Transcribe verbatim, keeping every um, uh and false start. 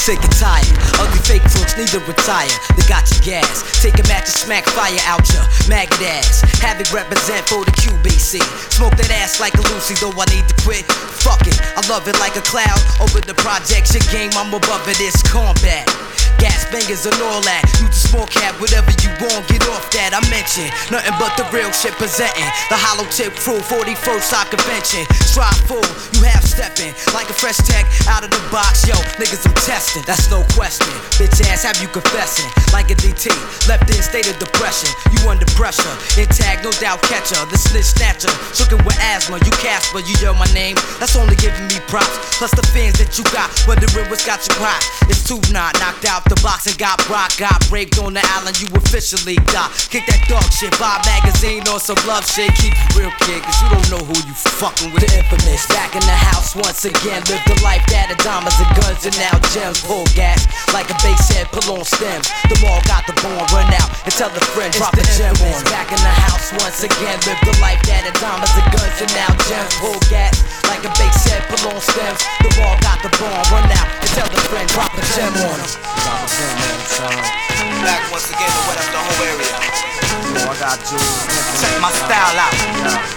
sick and tired. Ugly fake folks need to retire. They got your gas. Take a match and smack fire out your maggot ass. Havoc represent for the Q B C. Smoke that ass like a Lucy, though I need to quit. Fuck it, I love it like a cloud. Over the project, your game, I'm above it, it's combat. Gas bangers and all that. You the small cap, whatever you want, get off that. I mention nothing but the real shit presenting. The hollow tip crew, forty-first Side Convention. Strive full, you half stepping like a fresh tech out of the box. Yo, niggas, I'm testing, that's no question. Bitch ass, have you confessing like a D T? Left in state of depression, you under pressure. Intact, no doubt catcher, the snitch snatcher. Shookin' with asthma, you Casper, you yell my name. That's only giving me props. Plus the fans that you got, wondering what's got you hot. It's two not knocked out the box and got rock. Got raped on the island, you officially got. Kick that dog shit, Vibe magazine on some love shit. Keep it real, kid, cause you don't know who you fucking with. The infamous, back in the house once again. Live the life that of diamonds and guns and now gems. Pull gas, like a bass head, pull on stems. The mall got the bomb, run out and tell a friend, drop a gem on. Back in the house once again. Live the life that of diamonds and guns and now gems. Pull gas, like a bass head, pull on stems. The mall got the bomb, run out and tell a friend, drop a gem on him. Drop a gem on him, son. Back once again to wet up the whole area. Yo, I got you. Check my style out. Yeah.